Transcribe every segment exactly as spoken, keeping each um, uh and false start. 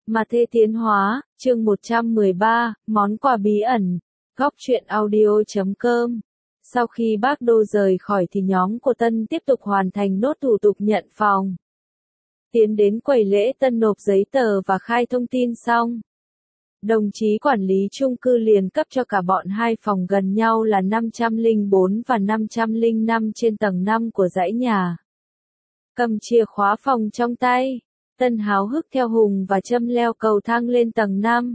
Mà Thê Tiến Hóa, chương một trăm mười ba, món quà bí ẩn, góc truyện audio chấm com. Sau khi bác Đô rời khỏi thì nhóm của Tân tiếp tục hoàn thành nốt thủ tục nhận phòng. Tiến đến quầy lễ Tân nộp giấy tờ và khai thông tin xong. Đồng chí quản lý chung cư liền cấp cho cả bọn hai phòng gần nhau là năm trăm lẻ bốn và năm trăm lẻ năm trên tầng năm của dãy nhà. Cầm chìa khóa phòng trong tay, Tân háo hức theo Hùng và Trâm leo cầu thang lên tầng năm.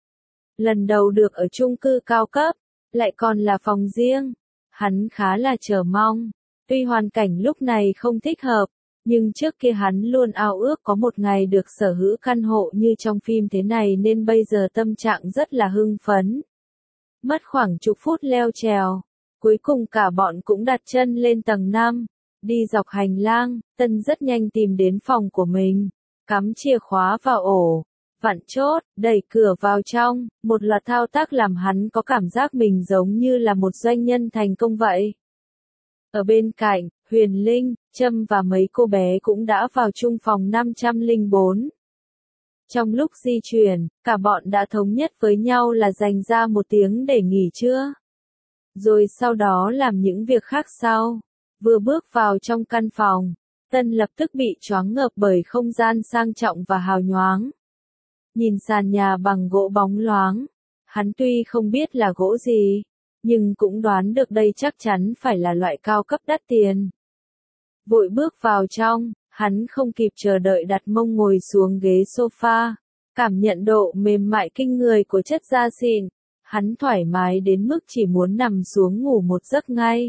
Lần đầu được ở chung cư cao cấp, lại còn là phòng riêng. Hắn khá là chờ mong. Tuy hoàn cảnh lúc này không thích hợp, nhưng trước kia hắn luôn ao ước có một ngày được sở hữu căn hộ như trong phim thế này nên bây giờ tâm trạng rất là hưng phấn. Mất khoảng chục phút leo trèo, cuối cùng cả bọn cũng đặt chân lên tầng năm. Đi dọc hành lang, Tân rất nhanh tìm đến phòng của mình, cắm chìa khóa vào ổ, vặn chốt, đẩy cửa vào trong, một loạt thao tác làm hắn có cảm giác mình giống như là một doanh nhân thành công vậy. Ở bên cạnh, Huyền Linh, Trâm và mấy cô bé cũng đã vào chung phòng năm trăm lẻ bốn. Trong lúc di chuyển, cả bọn đã thống nhất với nhau là dành ra một tiếng để nghỉ trưa. Rồi sau đó làm những việc khác sau. Vừa bước vào trong căn phòng, Tân lập tức bị choáng ngợp bởi không gian sang trọng và hào nhoáng. Nhìn sàn nhà bằng gỗ bóng loáng, hắn tuy không biết là gỗ gì, nhưng cũng đoán được đây chắc chắn phải là loại cao cấp đắt tiền. Vội bước vào trong, hắn không kịp chờ đợi đặt mông ngồi xuống ghế sofa, cảm nhận độ mềm mại kinh người của chất da xịn, hắn thoải mái đến mức chỉ muốn nằm xuống ngủ một giấc ngay.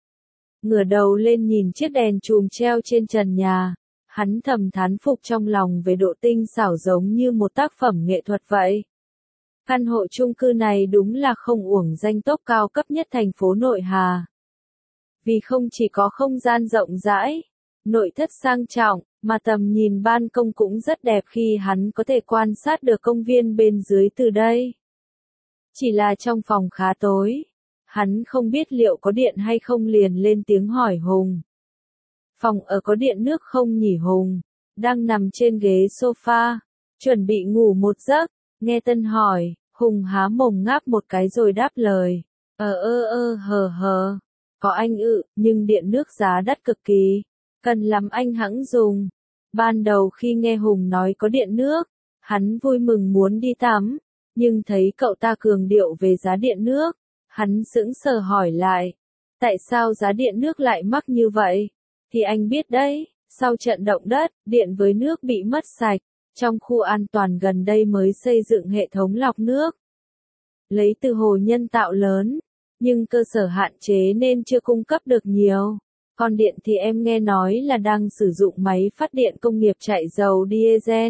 Ngửa đầu lên nhìn chiếc đèn chùm treo trên trần nhà, hắn thầm thán phục trong lòng về độ tinh xảo giống như một tác phẩm nghệ thuật vậy. Căn hộ chung cư này đúng là không uổng danh tốc cao cấp nhất thành phố Nội Hà. Vì không chỉ có không gian rộng rãi, nội thất sang trọng, mà tầm nhìn ban công cũng rất đẹp khi hắn có thể quan sát được công viên bên dưới từ đây. Chỉ là trong phòng khá tối. Hắn không biết liệu có điện hay không liền lên tiếng hỏi Hùng. Phòng ở có điện nước không nhỉ? Hùng đang nằm trên ghế sofa, chuẩn bị ngủ một giấc, nghe Tân hỏi, Hùng há mồm ngáp một cái rồi đáp lời, ờ ơ ơ hờ hờ, có anh ự, nhưng điện nước giá đắt cực kỳ, cần lắm anh hẵng dùng. Ban đầu khi nghe Hùng nói có điện nước, hắn vui mừng muốn đi tắm, nhưng thấy cậu ta cường điệu về giá điện nước. Hắn sững sờ hỏi lại, tại sao giá điện nước lại mắc như vậy? Thì anh biết đấy, sau trận động đất, điện với nước bị mất sạch, trong khu an toàn gần đây mới xây dựng hệ thống lọc nước. Lấy từ hồ nhân tạo lớn, nhưng cơ sở hạn chế nên chưa cung cấp được nhiều. Còn điện thì em nghe nói là đang sử dụng máy phát điện công nghiệp chạy dầu diesel.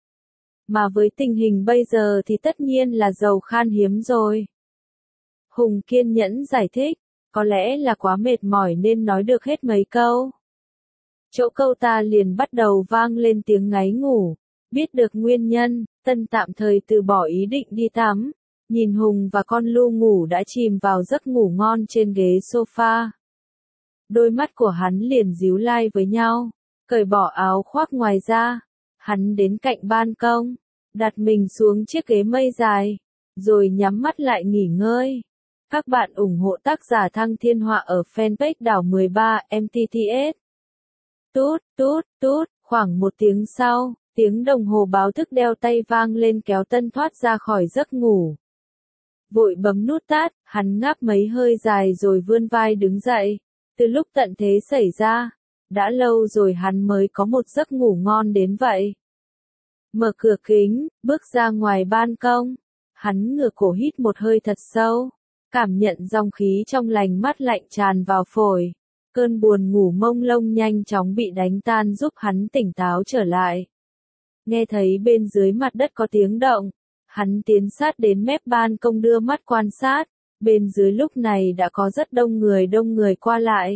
Mà với tình hình bây giờ thì tất nhiên là dầu khan hiếm rồi. Hùng kiên nhẫn giải thích, có lẽ là quá mệt mỏi nên nói được hết mấy câu. Chỗ câu ta liền bắt đầu vang lên tiếng ngáy ngủ. Biết được nguyên nhân, Tân tạm thời từ bỏ ý định đi tắm. Nhìn Hùng và con Lu ngủ đã chìm vào giấc ngủ ngon trên ghế sofa. Đôi mắt của hắn liền díu lai với nhau, cởi bỏ áo khoác ngoài ra. Hắn đến cạnh ban công, đặt mình xuống chiếc ghế mây dài, rồi nhắm mắt lại nghỉ ngơi. Các bạn ủng hộ tác giả Thăng Thiên Họa ở fanpage đảo mười ba em tê tê ét. Tút, tút, tút, khoảng một tiếng sau, tiếng đồng hồ báo thức đeo tay vang lên kéo Tân thoát ra khỏi giấc ngủ. Vội bấm nút tắt, hắn ngáp mấy hơi dài rồi vươn vai đứng dậy. Từ lúc tận thế xảy ra, đã lâu rồi hắn mới có một giấc ngủ ngon đến vậy. Mở cửa kính, bước ra ngoài ban công. Hắn ngửa cổ hít một hơi thật sâu. Cảm nhận dòng khí trong lành mát lạnh tràn vào phổi. Cơn buồn ngủ mông lung nhanh chóng bị đánh tan giúp hắn tỉnh táo trở lại. Nghe thấy bên dưới mặt đất có tiếng động. Hắn tiến sát đến mép ban công đưa mắt quan sát. Bên dưới lúc này đã có rất đông người đông người qua lại.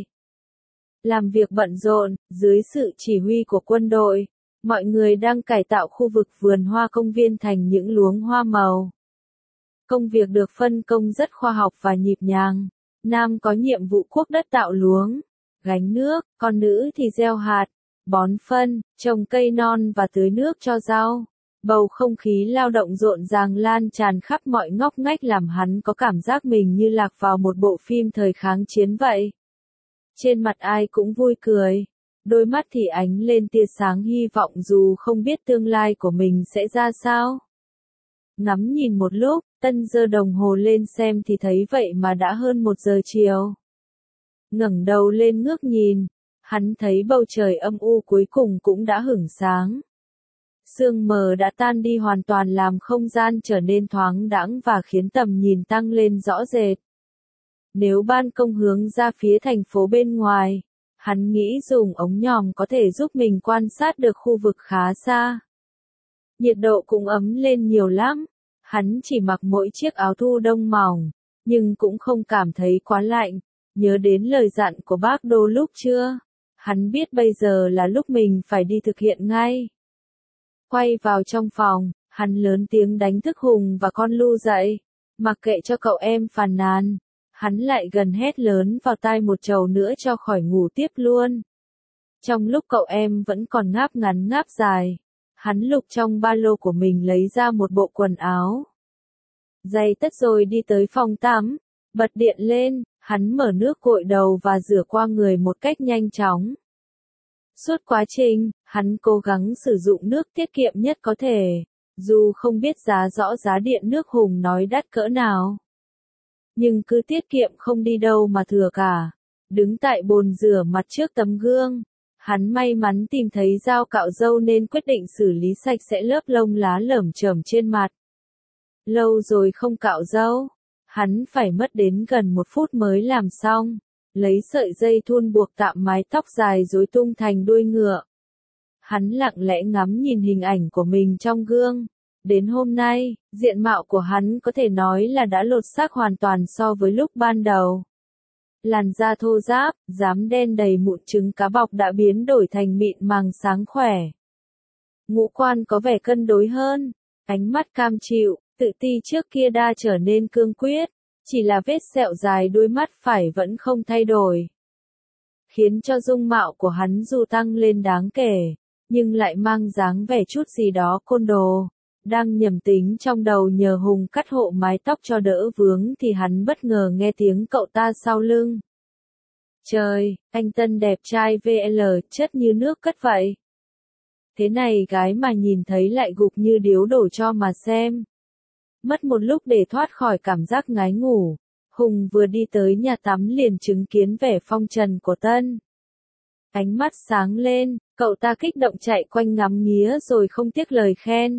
Làm việc bận rộn, dưới sự chỉ huy của quân đội. Mọi người đang cải tạo khu vực vườn hoa công viên thành những luống hoa màu. Công việc được phân công rất khoa học và nhịp nhàng. Nam có nhiệm vụ cuốc đất tạo luống, gánh nước, còn nữ thì gieo hạt, bón phân, trồng cây non và tưới nước cho rau. Bầu không khí lao động rộn ràng lan tràn khắp mọi ngóc ngách làm hắn có cảm giác mình như lạc vào một bộ phim thời kháng chiến vậy. Trên mặt ai cũng vui cười, đôi mắt thì ánh lên tia sáng hy vọng dù không biết tương lai của mình sẽ ra sao. Ngắm nhìn một lúc, Tân giơ đồng hồ lên xem thì thấy vậy mà đã hơn một giờ chiều. Ngẩng đầu lên ngước nhìn, hắn thấy bầu trời âm u cuối cùng cũng đã hửng sáng. Sương mờ đã tan đi hoàn toàn làm không gian trở nên thoáng đãng và khiến tầm nhìn tăng lên rõ rệt. Nếu ban công hướng ra phía thành phố bên ngoài, hắn nghĩ dùng ống nhòm có thể giúp mình quan sát được khu vực khá xa. Nhiệt độ cũng ấm lên nhiều lắm, hắn chỉ mặc mỗi chiếc áo thu đông mỏng, nhưng cũng không cảm thấy quá lạnh, nhớ đến lời dặn của bác Đô lúc trưa. Hắn biết bây giờ là lúc mình phải đi thực hiện ngay. Quay vào trong phòng, hắn lớn tiếng đánh thức Hùng và con Lu dậy, mặc kệ cho cậu em phàn nàn. Hắn lại gần hét lớn vào tai một trầu nữa cho khỏi ngủ tiếp luôn. Trong lúc cậu em vẫn còn ngáp ngắn ngáp dài, hắn lục trong ba lô của mình lấy ra một bộ quần áo. Giày tất rồi đi tới phòng tắm, bật điện lên, hắn mở nước gội đầu và rửa qua người một cách nhanh chóng. Suốt quá trình, hắn cố gắng sử dụng nước tiết kiệm nhất có thể, dù không biết giá rõ giá điện nước Hùng nói đắt cỡ nào. Nhưng cứ tiết kiệm không đi đâu mà thừa cả. Đứng tại bồn rửa mặt trước tấm gương, hắn may mắn tìm thấy dao cạo râu nên quyết định xử lý sạch sẽ lớp lông lá lởm chởm trên mặt. Lâu rồi không cạo râu, hắn phải mất đến gần một phút mới làm xong. Lấy sợi dây thun buộc tạm mái tóc dài rối tung thành đuôi ngựa. Hắn lặng lẽ ngắm nhìn hình ảnh của mình trong gương. Đến hôm nay, diện mạo của hắn có thể nói là đã lột xác hoàn toàn so với lúc ban đầu. Làn da thô ráp, rám đen đầy mụn trứng cá bọc đã biến đổi thành mịn màng sáng khỏe. Ngũ quan có vẻ cân đối hơn, ánh mắt cam chịu, tự ti trước kia đã trở nên cương quyết. Chỉ là vết sẹo dài đuôi mắt phải vẫn không thay đổi. Khiến cho dung mạo của hắn dù tăng lên đáng kể, nhưng lại mang dáng vẻ chút gì đó côn đồ. Đang nhầm tính trong đầu nhờ Hùng cắt hộ mái tóc cho đỡ vướng thì hắn bất ngờ nghe tiếng cậu ta sau lưng. Trời, anh Tân đẹp trai vê lờ chất như nước cất vậy. Thế này gái mà nhìn thấy lại gục như điếu đổ cho mà xem. Mất một lúc để thoát khỏi cảm giác ngái ngủ, Hùng vừa đi tới nhà tắm liền chứng kiến vẻ phong trần của Tân. Ánh mắt sáng lên, cậu ta kích động chạy quanh ngắm nghía rồi không tiếc lời khen.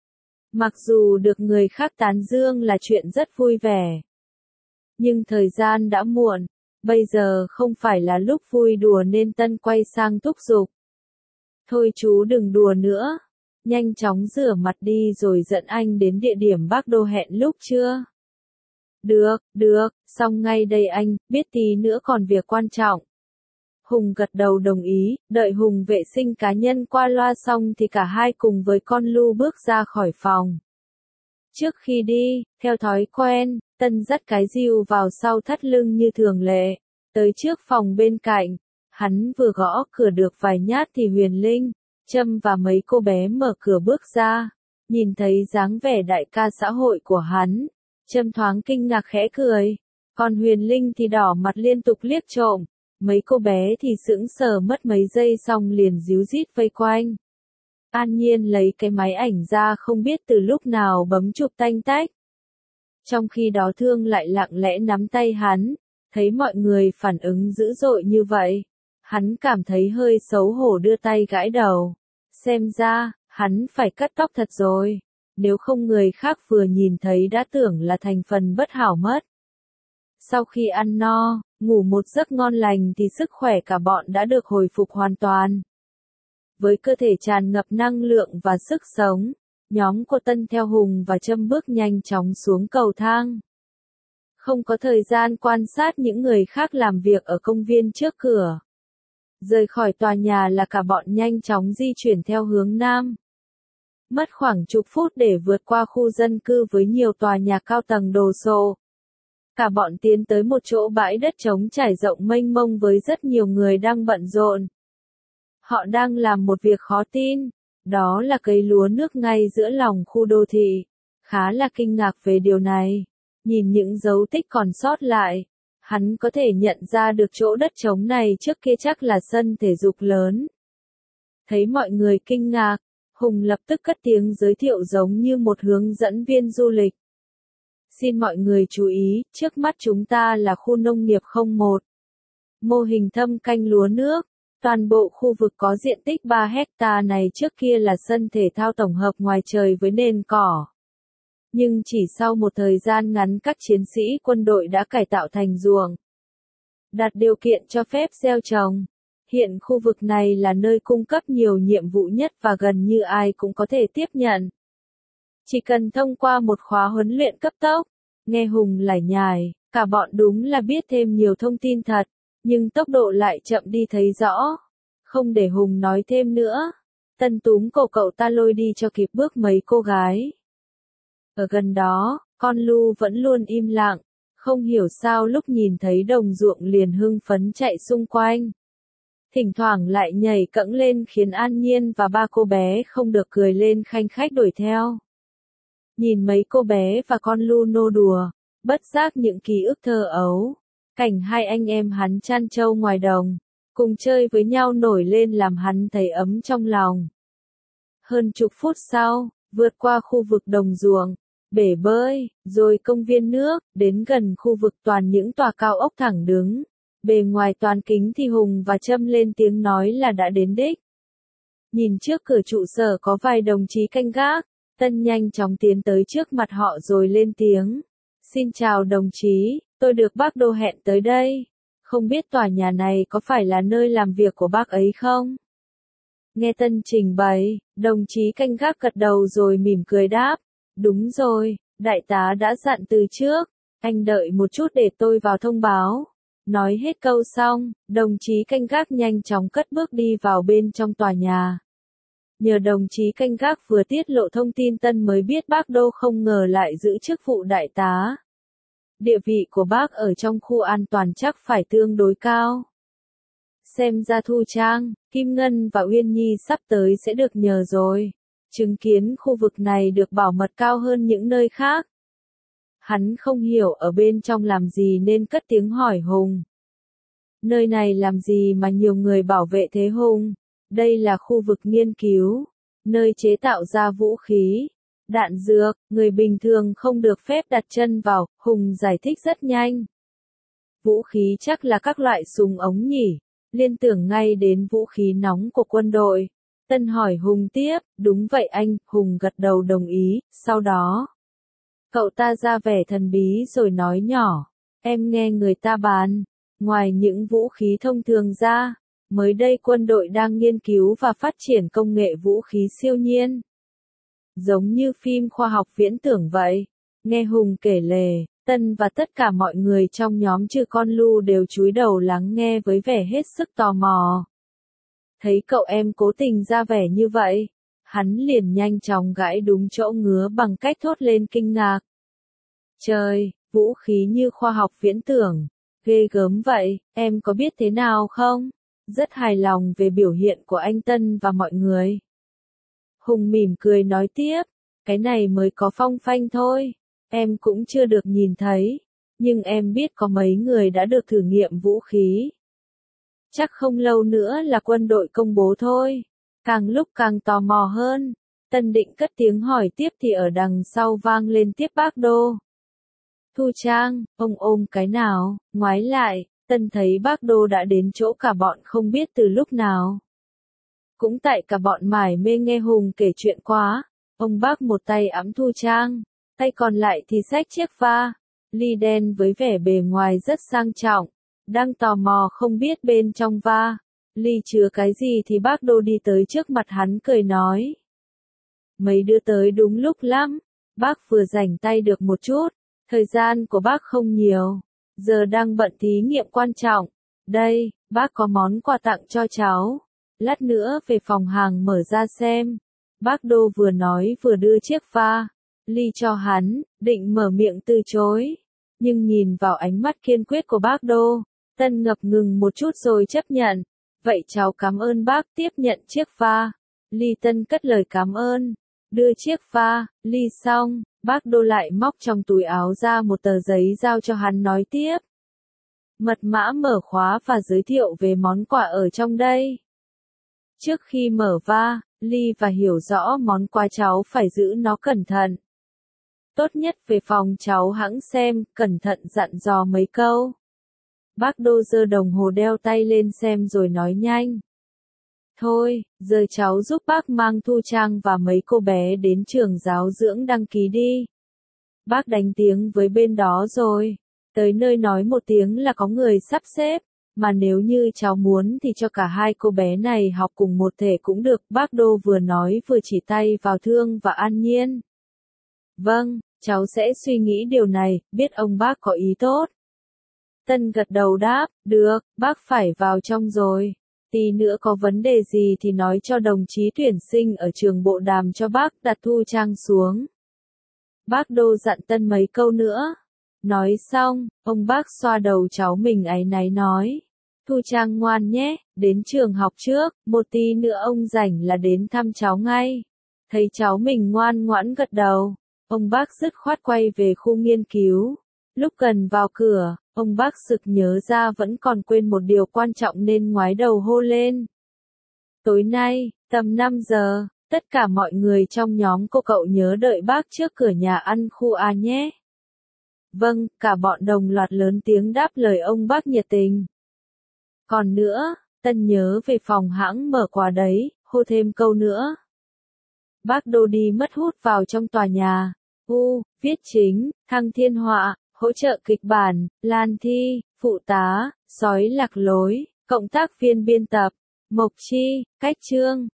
Mặc dù được người khác tán dương là chuyện rất vui vẻ. Nhưng thời gian đã muộn, bây giờ không phải là lúc vui đùa nên Tân quay sang thúc giục. Thôi chú đừng đùa nữa. Nhanh chóng rửa mặt đi rồi dẫn anh đến địa điểm bác Đô hẹn lúc trưa. Được, được, xong ngay đây anh, biết tí nữa còn việc quan trọng. Hùng gật đầu đồng ý, đợi Hùng vệ sinh cá nhân qua loa xong thì cả hai cùng với con Lu bước ra khỏi phòng. Trước khi đi, theo thói quen, Tân dắt cái rìu vào sau thắt lưng như thường lệ, tới trước phòng bên cạnh. Hắn vừa gõ cửa được vài nhát thì Huyền Linh, Trâm và mấy cô bé mở cửa bước ra, nhìn thấy dáng vẻ đại ca xã hội của hắn, Trâm thoáng kinh ngạc khẽ cười, còn Huyền Linh thì đỏ mặt liên tục liếc trộm, mấy cô bé thì sững sờ mất mấy giây xong liền díu dít vây quanh. An Nhiên lấy cái máy ảnh ra không biết từ lúc nào bấm chụp tanh tách. Trong khi đó Thương lại lặng lẽ nắm tay hắn, thấy mọi người phản ứng dữ dội như vậy. Hắn cảm thấy hơi xấu hổ đưa tay gãi đầu. Xem ra, hắn phải cắt tóc thật rồi. Nếu không người khác vừa nhìn thấy đã tưởng là thành phần bất hảo mất. Sau khi ăn no, ngủ một giấc ngon lành thì sức khỏe cả bọn đã được hồi phục hoàn toàn. Với cơ thể tràn ngập năng lượng và sức sống, nhóm của Tân theo Hùng và Trâm bước nhanh chóng xuống cầu thang. Không có thời gian quan sát những người khác làm việc ở công viên trước cửa. Rời khỏi tòa nhà là cả bọn nhanh chóng di chuyển theo hướng nam. Mất khoảng chục phút để vượt qua khu dân cư với nhiều tòa nhà cao tầng đồ sộ. Cả bọn tiến tới một chỗ bãi đất trống trải rộng mênh mông với rất nhiều người đang bận rộn. Họ đang làm một việc khó tin, Đó là cây lúa nước ngay giữa lòng khu đô thị. Khá là kinh ngạc về điều này. Nhìn những dấu tích còn sót lại, hắn có thể nhận ra được chỗ đất trống này trước kia chắc là sân thể dục lớn. Thấy mọi người kinh ngạc, Hùng lập tức cất tiếng giới thiệu giống như một hướng dẫn viên du lịch. Xin mọi người chú ý, trước mắt chúng ta là khu nông nghiệp không một. Mô hình thâm canh lúa nước. Toàn bộ khu vực có diện tích ba héc ta này trước kia là sân thể thao tổng hợp ngoài trời với nền cỏ. Nhưng chỉ sau một thời gian ngắn các chiến sĩ quân đội đã cải tạo thành ruộng, đặt điều kiện cho phép gieo trồng. Hiện khu vực này là nơi cung cấp nhiều nhiệm vụ nhất và gần như ai cũng có thể tiếp nhận. Chỉ cần thông qua một khóa huấn luyện cấp tốc. Nghe Hùng lải nhải, cả bọn đúng là biết thêm nhiều thông tin thật, nhưng tốc độ lại chậm đi thấy rõ. Không để Hùng nói thêm nữa, Tân túm cổ cậu ta lôi đi cho kịp bước mấy cô gái. Ở gần đó, con Lu vẫn luôn im lặng, không hiểu sao lúc nhìn thấy đồng ruộng liền hưng phấn chạy xung quanh. Thỉnh thoảng lại nhảy cẫng lên khiến An Nhiên và ba cô bé không được cười lên khanh khách đuổi theo. Nhìn mấy cô bé và con Lu nô đùa, bất giác những ký ức thơ ấu. Cảnh hai anh em hắn chăn trâu ngoài đồng, cùng chơi với nhau nổi lên làm hắn thấy ấm trong lòng. Hơn chục phút sau, vượt qua khu vực đồng ruộng, bể bơi, rồi công viên nước, đến gần khu vực toàn những tòa cao ốc thẳng đứng. Bề ngoài toàn kính thì Hùng và Trâm lên tiếng nói là đã đến đích. Nhìn trước cửa trụ sở có vài đồng chí canh gác, Tân nhanh chóng tiến tới trước mặt họ rồi lên tiếng. Xin chào đồng chí, tôi được bác Đô hẹn tới đây. Không biết tòa nhà này có phải là nơi làm việc của bác ấy không? Nghe Tân trình bày, đồng chí canh gác gật đầu rồi mỉm cười đáp. Đúng rồi, đại tá đã dặn từ trước, anh đợi một chút để tôi vào thông báo. Nói hết câu xong, đồng chí canh gác nhanh chóng cất bước đi vào bên trong tòa nhà. Nhờ đồng chí canh gác vừa tiết lộ thông tin Tân mới biết bác Đô không ngờ lại giữ chức vụ đại tá. Địa vị của bác ở trong khu an toàn chắc phải tương đối cao. Xem ra Thu Trang, Kim Ngân và Uyên Nhi sắp tới sẽ được nhờ rồi. Chứng kiến khu vực này được bảo mật cao hơn những nơi khác. Hắn không hiểu ở bên trong làm gì nên cất tiếng hỏi Hùng. Nơi này làm gì mà nhiều người bảo vệ thế Hùng? Đây là khu vực nghiên cứu, nơi chế tạo ra vũ khí, đạn dược, người bình thường không được phép đặt chân vào, Hùng giải thích rất nhanh. Vũ khí chắc là các loại súng ống nhỉ, liên tưởng ngay đến vũ khí nóng của quân đội. Tân hỏi Hùng tiếp, đúng vậy anh, Hùng gật đầu đồng ý, sau đó. Cậu ta ra vẻ thần bí rồi nói nhỏ, em nghe người ta bàn, ngoài những vũ khí thông thường ra, mới đây quân đội đang nghiên cứu và phát triển công nghệ vũ khí siêu nhiên. Giống như phim khoa học viễn tưởng vậy. Nghe Hùng kể lể, Tân và tất cả mọi người trong nhóm trừ con Lu đều cúi đầu lắng nghe với vẻ hết sức tò mò. Thấy cậu em cố tình ra vẻ như vậy, hắn liền nhanh chóng gãi đúng chỗ ngứa bằng cách thốt lên kinh ngạc. Trời, vũ khí như khoa học viễn tưởng, ghê gớm vậy, em có biết thế nào không? Rất hài lòng về biểu hiện của anh Tân và mọi người. Hùng mỉm cười nói tiếp, cái này mới có phong phanh thôi, em cũng chưa được nhìn thấy, nhưng em biết có mấy người đã được thử nghiệm vũ khí. Chắc không lâu nữa là quân đội công bố thôi, càng lúc càng tò mò hơn. Tân định cất tiếng hỏi tiếp thì ở đằng sau vang lên tiếp bác Đô. Thu Trang, ông ôm cái nào, ngoái lại, Tân thấy bác Đô đã đến chỗ cả bọn không biết từ lúc nào. Cũng tại cả bọn mải mê nghe Hùng kể chuyện quá, ông bác một tay ẵm Thu Trang, tay còn lại thì xách chiếc va, ly đen với vẻ bề ngoài rất sang trọng, đang tò mò không biết bên trong va, ly chứa cái gì thì bác Đô đi tới trước mặt hắn cười nói. Mấy đứa tới đúng lúc lắm, bác vừa rảnh tay được một chút, thời gian của bác không nhiều, giờ đang bận thí nghiệm quan trọng, đây, bác có món quà tặng cho cháu. Lát nữa về phòng hàng mở ra xem. Bác Đô vừa nói vừa đưa chiếc pha, ly cho hắn, định mở miệng từ chối. Nhưng nhìn vào ánh mắt kiên quyết của bác Đô, Tân ngập ngừng một chút rồi chấp nhận. Vậy cháu cảm ơn bác tiếp nhận chiếc pha. Ly Tân cất lời cảm ơn, đưa chiếc pha, ly xong, bác Đô lại móc trong túi áo ra một tờ giấy giao cho hắn nói tiếp. Mật mã mở khóa và giới thiệu về món quà ở trong đây. Trước khi mở va, Ly và hiểu rõ món quà cháu phải giữ nó cẩn thận. Tốt nhất về phòng cháu hẵng xem, cẩn thận dặn dò mấy câu. Bác Đô giơ đồng hồ đeo tay lên xem rồi nói nhanh. Thôi, giờ cháu giúp bác mang Thu Trang và mấy cô bé đến trường giáo dưỡng đăng ký đi. Bác đánh tiếng với bên đó rồi. Tới nơi nói một tiếng là có người sắp xếp. Mà nếu như cháu muốn thì cho cả hai cô bé này học cùng một thể cũng được. Bác Đô vừa nói vừa chỉ tay vào Thương và An Nhiên. Vâng, cháu sẽ suy nghĩ điều này, biết ông bác có ý tốt. Tân gật đầu đáp, được, bác phải vào trong rồi. Tí nữa có vấn đề gì thì nói cho đồng chí tuyển sinh ở trường bộ đàm cho bác đặt Thu Trang xuống. Bác Đô dặn Tân mấy câu nữa. Nói xong, ông bác xoa đầu cháu mình áy náy nói. Thu Trang ngoan nhé, đến trường học trước, một tí nữa ông rảnh là đến thăm cháu ngay. Thấy cháu mình ngoan ngoãn gật đầu, ông bác dứt khoát quay về khu nghiên cứu. Lúc gần vào cửa, ông bác sực nhớ ra vẫn còn quên một điều quan trọng nên ngoái đầu hô lên. Tối nay, tầm năm giờ, tất cả mọi người trong nhóm cô cậu nhớ đợi bác trước cửa nhà ăn khu A nhé. Vâng, cả bọn đồng loạt lớn tiếng đáp lời ông bác nhiệt tình. Còn nữa, Tân nhớ về phòng hãng mở quà đấy, hô thêm câu nữa. Bác Đô đi mất hút vào trong tòa nhà. U, viết chính, Thăng Thiên Họa, hỗ trợ kịch bản, Lan Thi, phụ tá, sói lạc lối, cộng tác viên biên tập, Mộc Chi, cách chương.